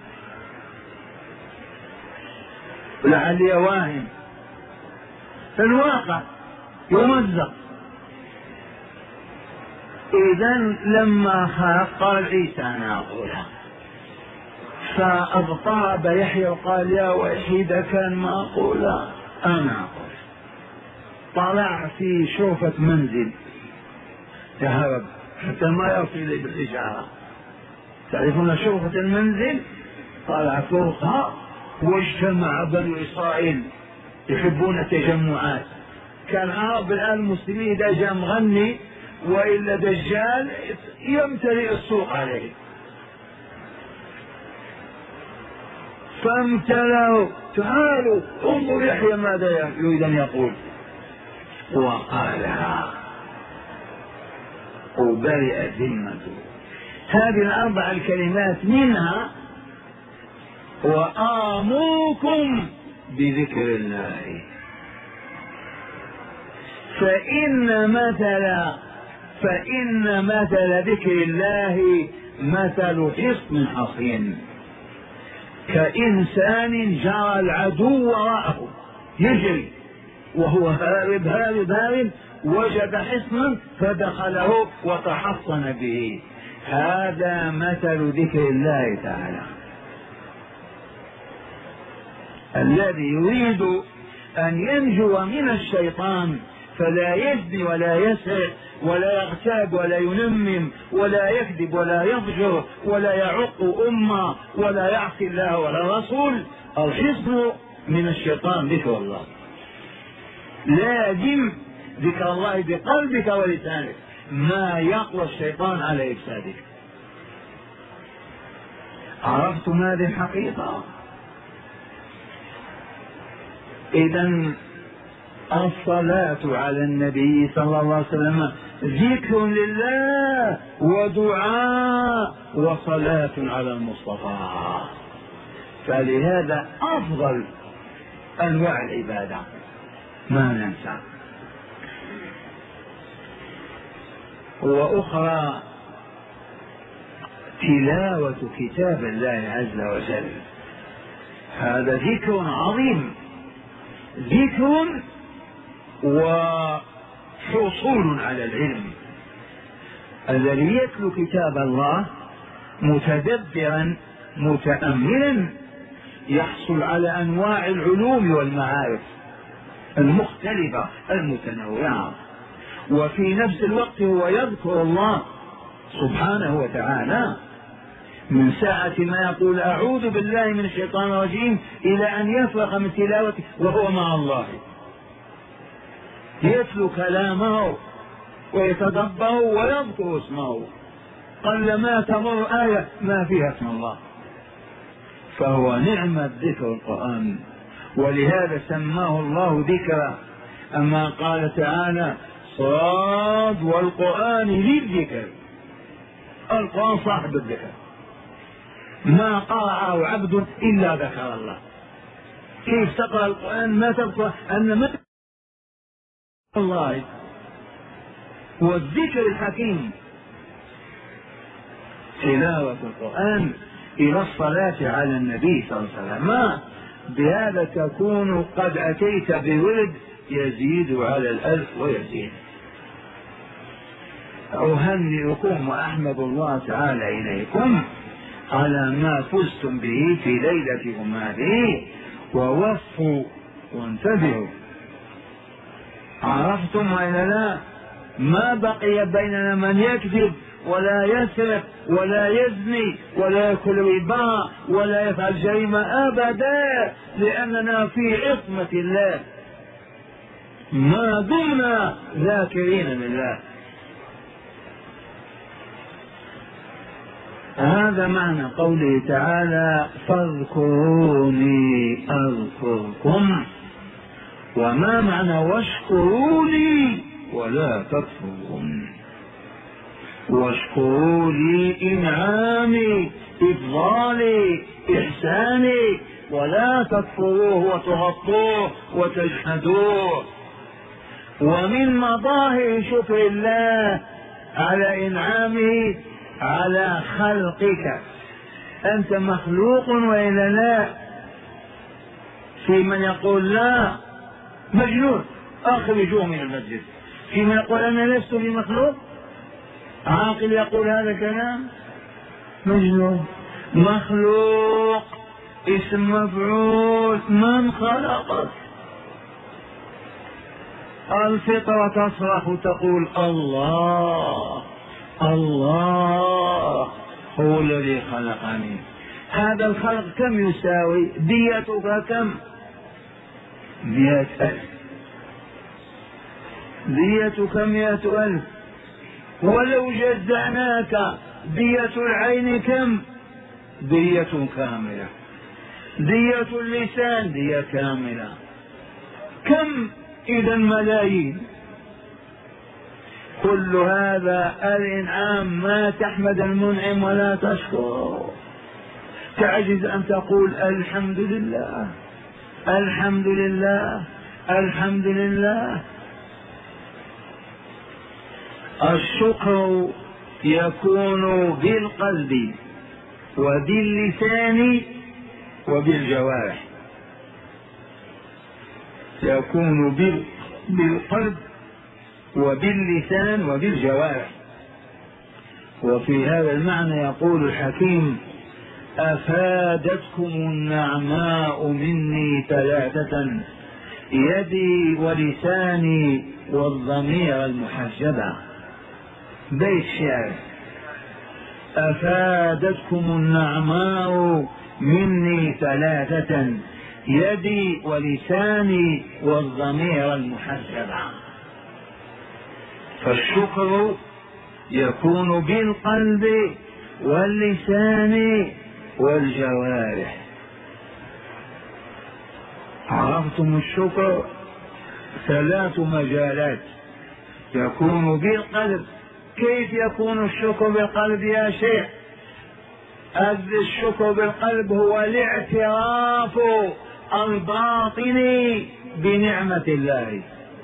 لعلي واهم، في الواقع يمزق. إذا لما خاف قال عيسى أنا أقولها، فأضطرب يحيى وقال يا ويحي إذا كان ما أقولها أنا أقول. طلع في شوفة منزل يهرب حتى ما يصل إليه بالإشارة. تعرفون شوفة المنزل؟ طلع فوقها واجتمع بنو إسرائيل يحبون التجمعات. كان عرب الآن المسلمين إذا جاء مغني وإلا دجال يمتلئ السوق عليه، فامتلأوا تعالوا انظر يحيى ماذا يريد أن يقول، وقالها وبرئت ذمته. هذه الأربع الكلمات منها وآمركم بذكر الله، فإن مثل فإن مثل ذكر الله مثل حصن حصين، كإنسان جرى العدو وراءه يجري وهو هارب هارب هارب وجد حصنا فدخله وتحصن به. هذا مثل ذكر الله تعالى. الذي يريد أن ينجو من الشيطان فلا يزني ولا يسرق ولا يغتاب ولا ينمم ولا يكذب ولا يفجر ولا يعق أمه ولا يعصي الله ولا رسول. الحصن من الشيطان ذكر الله، لازم ذكر الله بقلبك ولسانك، ما يقوى الشيطان على إفسادك. عرفتم هذه الحقيقة؟ إذن الصلاة على النبي صلى الله عليه وسلم ذكر لله ودعاء وصلاة على المصطفى، فلهذا أفضل أنواع العبادة ما ننسى. وأخرى تلاوة كتاب الله عز وجل، هذا ذكر عظيم، ذكر وحصول على العلم. الذي يتلو كتاب الله متدبرا متأملا يحصل على أنواع العلوم والمعارف المختلفة المتنوعة، وفي نفس الوقت هو يذكر الله سبحانه وتعالى من ساعة ما يقول أعوذ بالله من الشيطان الرجيم إلى أن يفرغ من تلاوته وهو مع الله يتلو كلامه ويتدبر ويذكر اسمه. قل ما تمر آية ما فيها اسم الله، فهو نعمة ذكر القرآن، ولهذا سماه الله ذكرا. أما قال تعالى صاد والقرآن للذكر، القرآن صاحب الذكر، ما قرأه عبد إلا ذكر الله. كيف تقرأ القرآن ما تذكر أن ما الله والذكر الحكيم. تلاوة القرآن إلى الصلاة على النبي صلى الله عليه وسلم، بهذا تكون قد أتيت بورد يزيد على الألف ويزيد. أهنئكم وأحمد الله تعالى إليكم على ما فزتم به في ليلتكم هذه، ووفوا وانتبهوا. عرفتم وإلا لا؟ ما بقي بيننا من يكذب ولا يسرق ولا يزني ولا يأكل ربا ولا يفعل جريمة أبدا، لأننا في عصمة الله ما دمنا ذاكرين لله. هذا معنى قوله تعالى فاذكروني أذكركم، وما معنى واشكروني ولا تكفرون. واشكروا لي إنعامي إفضالي إحساني ولا تكفروه وتغطوه وتجحدوه. ومن مظاهر شكر الله على إنعامه على خلقك، أنت مخلوق وإلا لا؟ في من يقول لا مجنون أخرجوه من المسجد، في من يقول أنا لست بمخلوق. عاقل يقول هذا الكلام؟ مجنون. مخلوق اسم مفعول، من خلقك؟ الفطرة تصرخ تقول الله الله هو الذي خلقني. هذا الخلق كم يساوي؟ ديتك كم؟ مئة ألف. ديتك مئة ألف. ولو جزعناك دية العين كم؟ دية كاملة. دية اللسان دية كاملة. كم إذا؟ ملايين. كل هذا الإنعام ما تحمد المنعم ولا تشكر، تعجز أن تقول الحمد لله الحمد لله الحمد لله. الشكر يكون بالقلب وباللسان وبالجوارح. يكون بالقلب وباللسان وبالجوارح. وفي هذا المعنى يقول الحكيم أفادتكم النعماء مني ثلاثة يدي ولساني والضمير المحجبة. بيت شعر. أفادتكم النعماء مني ثلاثة يدي ولساني والضمير المحجبة. فالشكر يكون بالقلب واللسان والجوارح. عرفتم الشكر؟ ثلاث مجالات. يكون بالقلب. كيف يكون الشكر بالقلب يا شيخ؟ الشكر بالقلب هو الاعتراف الباطني بنعمة الله.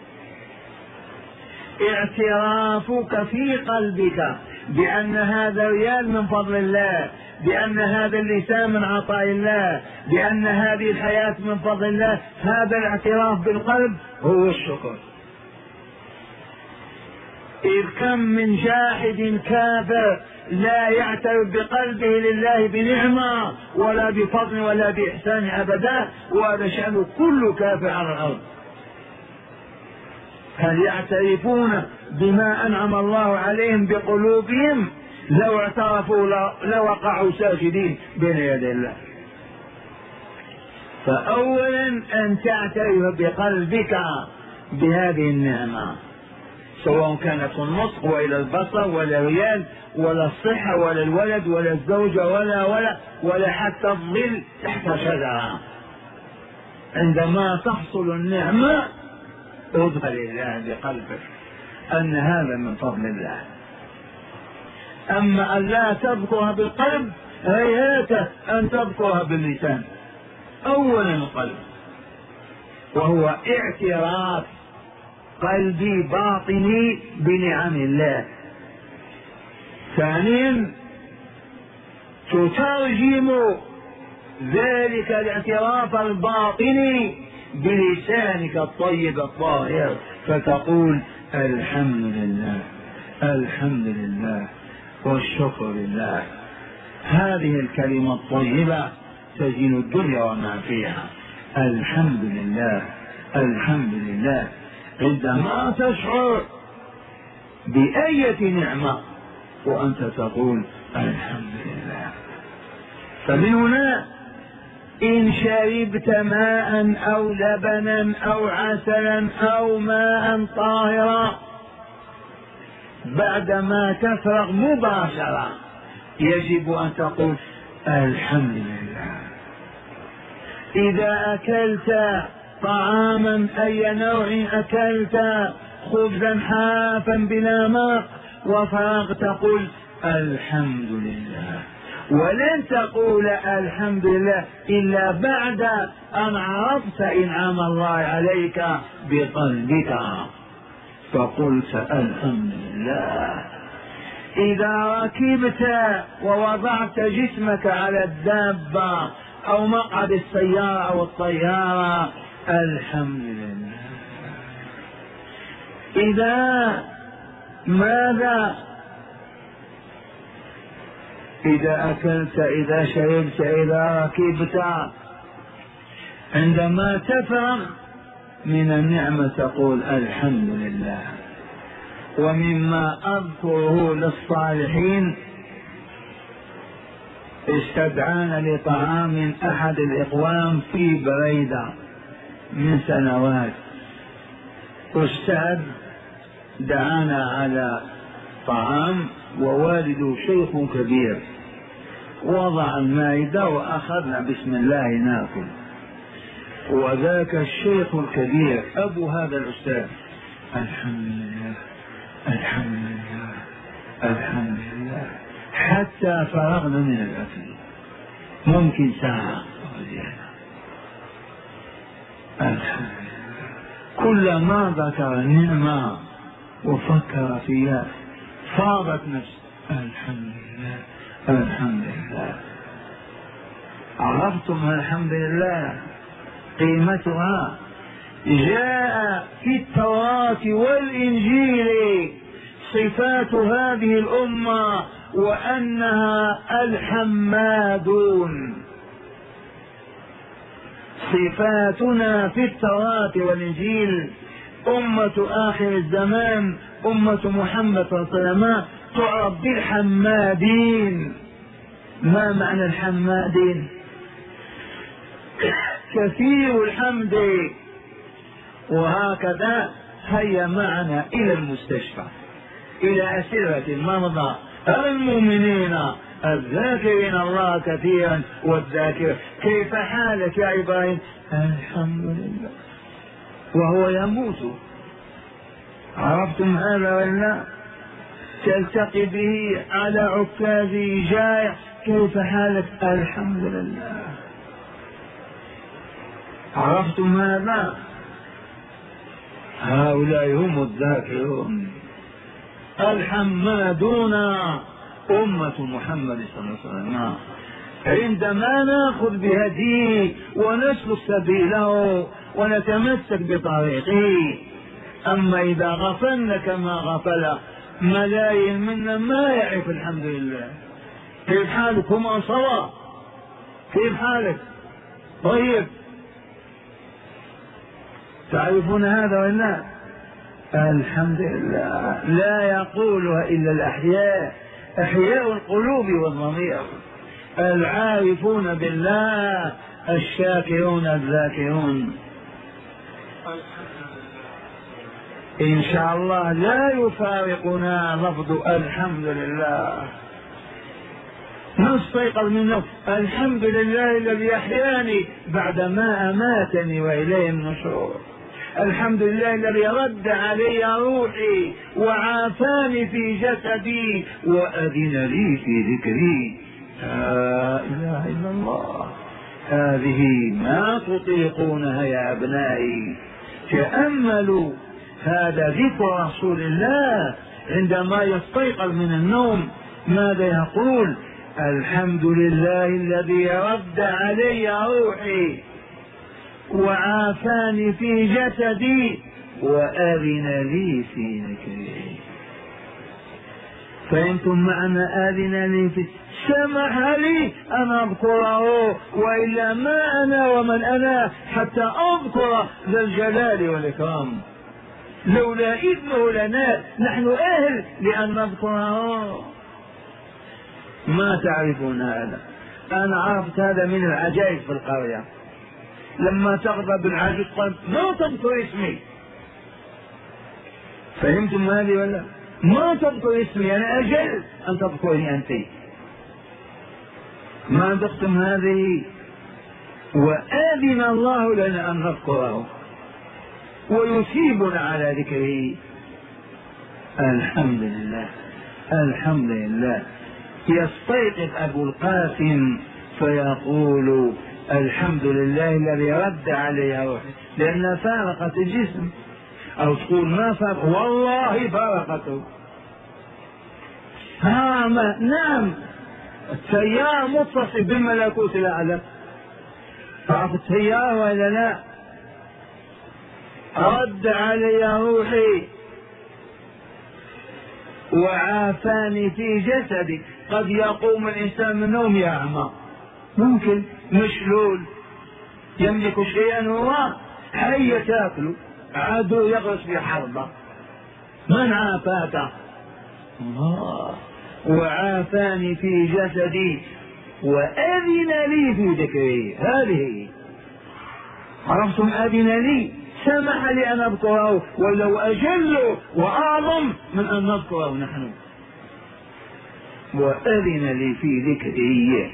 اعترافك في قلبك بأن هذا ريال من فضل الله، بأن هذا اللسان من عطاء الله، بأن هذه الحياة من فضل الله. هذا الاعتراف بالقلب هو الشكر. إذ كم من جاحد كافر لا يعترف بقلبه لله بنعمة ولا بفضل ولا بإحسان أبدا، وهذا شأن كل كافر على الأرض. هل يعترفون بما أنعم الله عليهم بقلوبهم؟ لو اعترفوا لوقعوا ساجدين بين يدي الله. فأولا أن تعترف بقلبك بهذه النعمة، سواء كانت النطق وإلى البصر ولا الريال ولا الصحة ولا الولد ولا الزوجة ولا ولا ولا حتى الظل تحت شجرة. عندما تحصل النعمة ادخل الله بقلبك أن هذا من فضل الله. أما أن لا تذكرها بالقلب هيهات أن تذكرها باللسان. أولا القلب، وهو اعتراف قلبي باطني بنعم الله. ثانيا تترجم ذلك الاعتراف الباطني بلسانك الطيب الطاهر، فتقول الحمد لله الحمد لله والشكر لله. هذه الكلمة الطيبة تزين الدنيا وما فيها. الحمد لله الحمد لله. عندما تشعر بأية نعمة وأنت تقول الحمد لله. فمن هنا إن شربت ماء أو لبنا أو عسلا أو ماء طاهرا بعدما تفرغ مباشرة يجب أن تقول الحمد لله. إذا أكلت طعاما أي نوع أكلت، خبزا حافا بلا ماء وفرغت قل الحمد لله. ولن تقول الحمد لله إلا بعد أن عرفت إنعام الله عليك بقلبك فقلت الحمد لله. إذا ركبت ووضعت جسمك على الدابة أو مقعد السيارة أو الطيارة الحمد لله. إذا ماذا إذا أكلت إذا شربت إذا ركبت عندما تفرغ من النعمة تقول الحمد لله. ومما أذكره للصالحين استدعانا لطعام أحد الإخوان في بريدة من سنوات، أستاذ دعانا على طعام ووالده شيخ كبير، وضع المائدة وأخذنا بسم الله ناكل، وذاك الشيخ الكبير أبو هذا الأستاذ الحمد لله الحمد لله الحمد لله حتى فرغنا من الأكل، ممكن ساعة الحمد لله. كلما ذكر النعمة وفكر فيها فاضت نفسه الحمد لله الحمد لله. عرفتم الحمد لله قيمتها؟ جاء في التوراة والإنجيل صفات هذه الأمة وأنها الحمادون. صفاتنا في التوراة والإنجيل أمة آخر الزمان أمة محمد صلى الله عليه وسلم تعرف بالحمادين. ما معنى الحمادين؟ كثير الحمد. وهكذا هيا معنا إلى المستشفى إلى أسرة المرضى المؤمنين الذاكرين الله كثيرا والذاكر. كيف حالك يا إبراهيم؟ الحمد لله. وهو يموت. عرفتم هذا ولا؟ تلتقي به على عكازه جائع. كيف حالك؟ الحمد لله. عرفتم هذا؟ هؤلاء هم الذاكرون الحمادون أمة محمد صلى الله عليه وسلم. عندما نأخذ بهديه ونسلك سبيله ونتمسك بطريقه. أما إذا غفلنا كما غفل ملايين منا ما يعرف الحمد لله. كيف حالكم أنصرا؟ كيف حالك؟ طيب تعرفون هذا ولا؟ الحمد لله لا يقولها إلا الأحياء، أحياء القلوب والضمير، العارفون بالله الشاكرون الذاكرون. إن شاء الله لا يفارقنا لفظ الحمد لله. نستيقظ من نفس الحمد لله الذي أحياني بعدما أماتني وإليه النشور. الحمد لله الذي رد علي روحي وعافاني في جسدي وأذن لي في ذكري. لا إله إلا الله. هذه ما تطيقونها يا أبنائي. تأملوا هذا ذكر رسول الله عندما يستيقظ من النوم ماذا يقول؟ الحمد لله الذي رد علي روحي وعافاني في جسدي وآذن لي في ذكري. فأنتم معنا آذن لي في سمح لي أن أذكره، وإلا ما أنا ومن أنا حتى أذكر ذا الجلال والإكرام. لولا إذنه لنا نحن أهل لأن نذكره. ما تعرفون هذا. أنا عرفت هذا من العجائب في القرية. لما تغضب العجوز قال ما تذكر اسمي. فهمتم هذه ولا؟ ما تذكر اسمي، أنا أجل أن تذكرني أنت. ما ذقتم هذه؟ وآذن الله لنا أن نذكره ويثيبنا على ذكره. الحمد لله. الحمد لله. يستيقظ أبو القاسم فيقول الحمد لله الذي رد علي روحي، لأنها فارقت الجسم. أو تقول ما فارق، والله فارقته. ها ما نعم، السيارة متصل بالملكوت الأعلى، تعرف السيارة ولا لا؟ رد علي روحي وعافاني في جسدي. قد يقوم الإنسان من النوم يعمى، ممكن مشلول، يملك شيئا هو حية تاكله، عدو يغرس بحربه، من عافاك؟ الله. وعافاني في جسدي وأذن لي في ذكري. هذه عرفتم، أذن لي، سمح لي أن أذكره، ولو أجل وأعظم من أن نذكره نحن. وأذن لي في ذكري.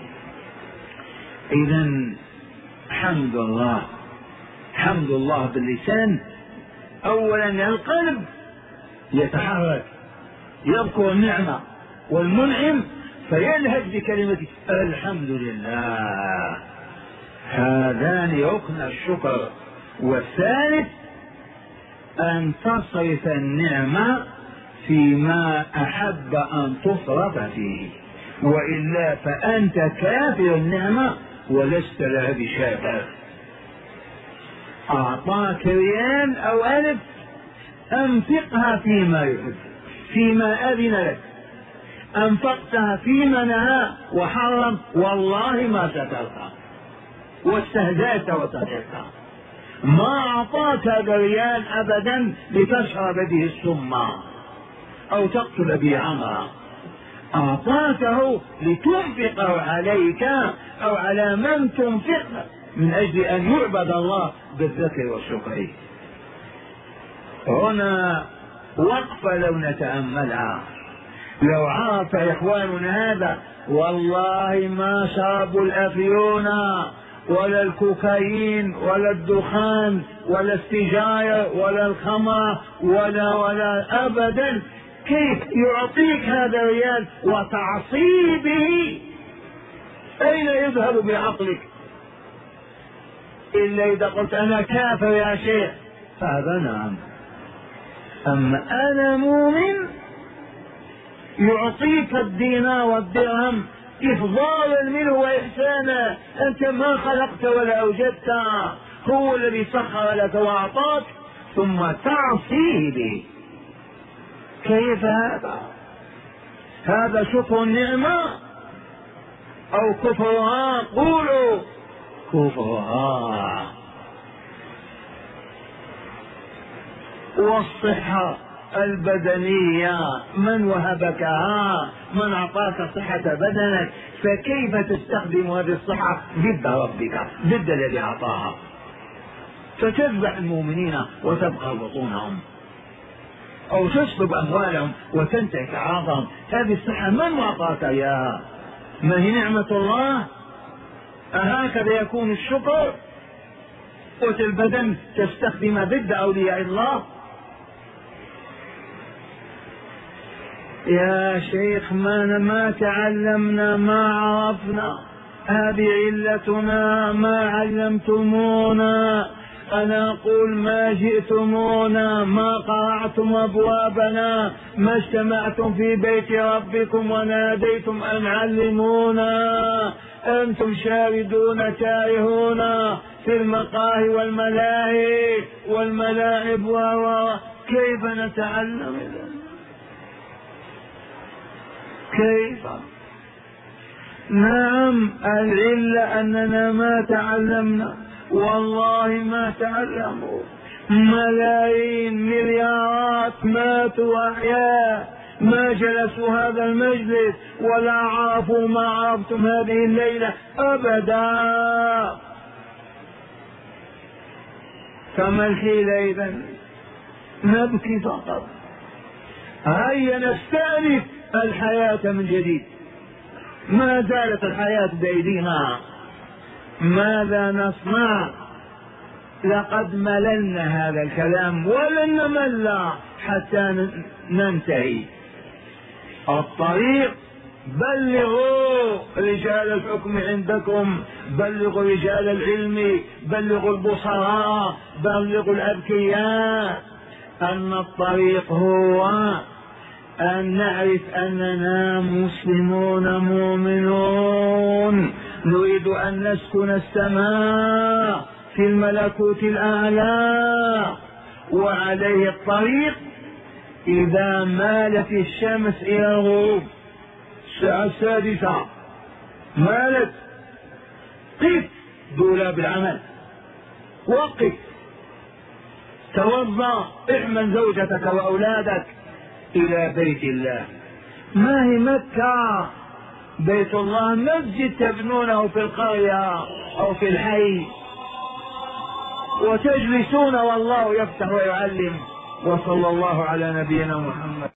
إذن حمد الله، حمد الله باللسان. أولا القلب يتحرك يذكر النعمة والمنعم فيلهج بكلمة الحمد لله. هذان ركن الشكر. والثالث أن تصرف النعمة فيما أحب أن تصرف فيه، وإلا فأنت كافر النعمة ولست لها بشاكر. أعطاك ريال أو ألف، أنفقها فيما يحب، فيما أذن لك. أنفقتها فيما نهى وحرم، والله ما ستلقى، واستهزأت وسخرت. ما أعطاك هذا ريال أبدا لتشرب به السم أو تقتل به عمرا، أعطاكه لتنفقه عليك أو على من تنفق من أجل أن يعبد الله بالذكر والشكر. هنا وقفة لو نتأملها، لو عرف إخواننا هذا والله ما شربوا الأفيون ولا الكوكايين ولا الدخان ولا السجاير ولا الخمر ولا ولا أبدا. كيف يعطيك هذا الريال وتعصي به؟ أين يذهب بعقلك؟ إلا إذا قلت أنا كافر يا شيخ، هذا نعم. أما أنا مؤمن يعطيك الدينار والدرهم إفضالا منه وإحسانا، أنت ما خلقت ولا أوجدت، هو الذي سخر لك وأعطاك، ثم تعصيه به. كيف هذا؟ هذا شكر النعمة أو كفرها؟ قولوا كفرها. والصحة البدنية من وهبكها؟ من أعطاك صحة بدنك، فكيف تستخدم هذه الصحة ضد ربك، ضد الذي أعطاها؟ فتذبح المؤمنين وتبقى بطونهم، أو تسلب أموالهم وتنتهك أعراضهم. هذه الصحة من أعطاك إياها؟ ما هي نعمة الله؟ أهكذا يكون الشكر؟ قوت البدن تستخدم ضد أولياء الله؟ يا شيخ ما ما تعلمنا، ما عرفنا، هذه علتنا، ما علمتمونا. أنا أقول ما جئتمونا، ما قرعتم أبوابنا، ما اجتمعتم في بيت ربكم وناديتم أن علمونا. أنتم شاردون تائهون في المقاهي والملاهي والملاعب، و كيف نتعلم إذن؟ كيف؟ نعم العلة أننا ما تعلمنا، والله ما تعلموا. ملايين مليارات ماتوا أحياء، ما جلسوا هذا المجلس ولا عرفوا ما عرفتم هذه الليلة أبدا. فما الحيلة إذن؟ نبكي فقط. هيا نستأنف الحياة من جديد. ما زالت الحياة بأيدينا، ماذا نصنع؟ لقد مللنا هذا الكلام ولن نمل حتى ننتهي. الطريق بلغوا رجال الحكم عندكم، بلغوا رجال العلم، بلغوا البصراء، بلغوا الأذكياء أن الطريق هو أن نعرف أننا مسلمون مؤمنون نريد أن نسكن السماء في الملكوت الأعلى. وعليه الطريق إذا مالت الشمس إلى الغروب الساعة السادسة مالت، قف دولاب العمل، وقف، توضأ، احمل زوجتك وأولادك إلى بيت الله. ما هي مكة بيت الله مسجد تبنونه في القرية أو في الحي وتجلسون والله يفتح ويعلم. وصلى الله على نبينا محمد.